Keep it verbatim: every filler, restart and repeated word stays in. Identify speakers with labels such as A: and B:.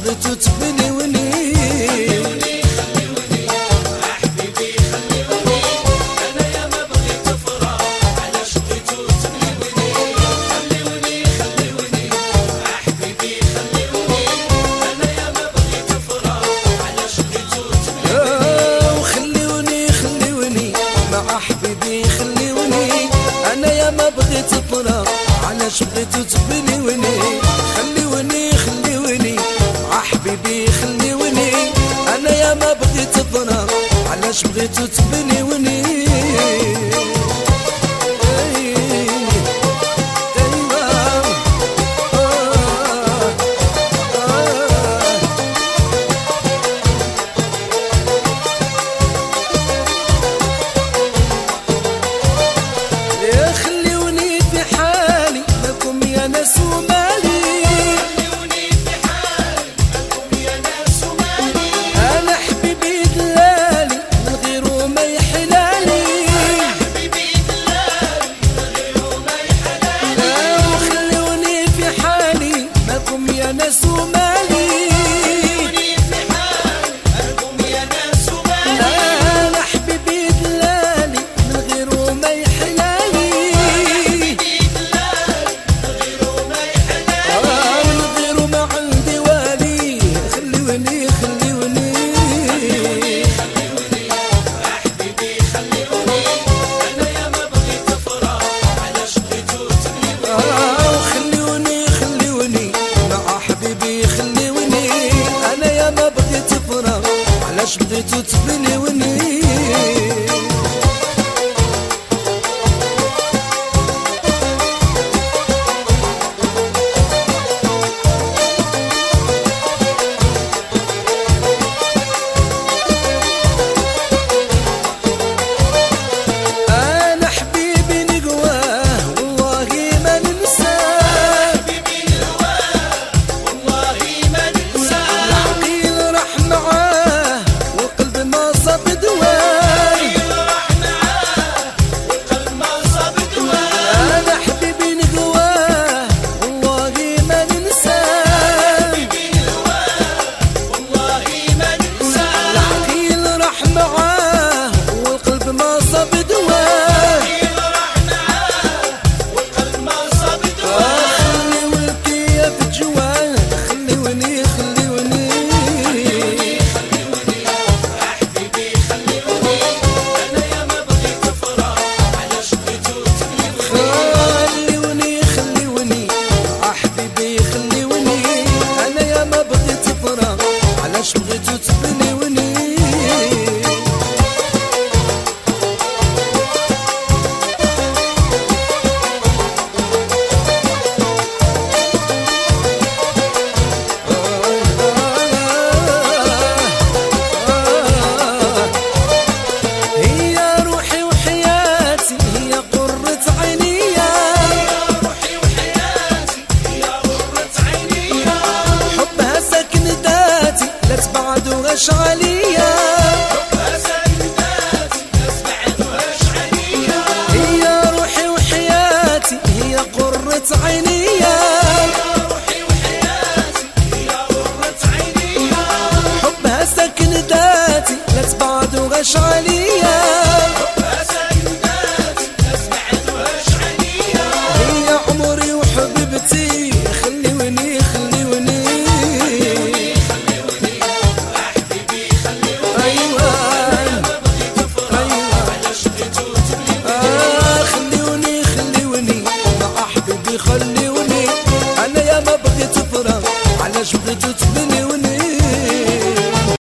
A: بغيتو تبنيوني علاش بغيتو تبنيوني خليوني خليوني حبيبي خليوني انا يا ما بغيت الظلام علاش بغيتو تبنيوني علاش بغيتو تبنيوني انا حبيبي نقواه والله ما ننساه حبيبي نقواه والله ما ننساه العقيل راح معاه والقلب ما صاب دواه انا حبيبي نقواه والله ما ننساه العقيل راح معاه والقلب ما صاب دواه خلي والكيف جواه خليوني خليوني خليوني خليوني حبيبي خليوني انا يا ما بغيت فراغ علاش بغيتو تبنيوني هي روحي وحياتي هي قرة عيني حبها ساكن ذاتي لا تبعدوهاش عليا هي روحي وحياتي هي قرة عيني حبها ساكن ذاتي لا تبعدوهاش عليا هي عمري وحبيبتي خليوني خليوني ايوه ايوه آه خليوني خليوني مع حبيبي خليوني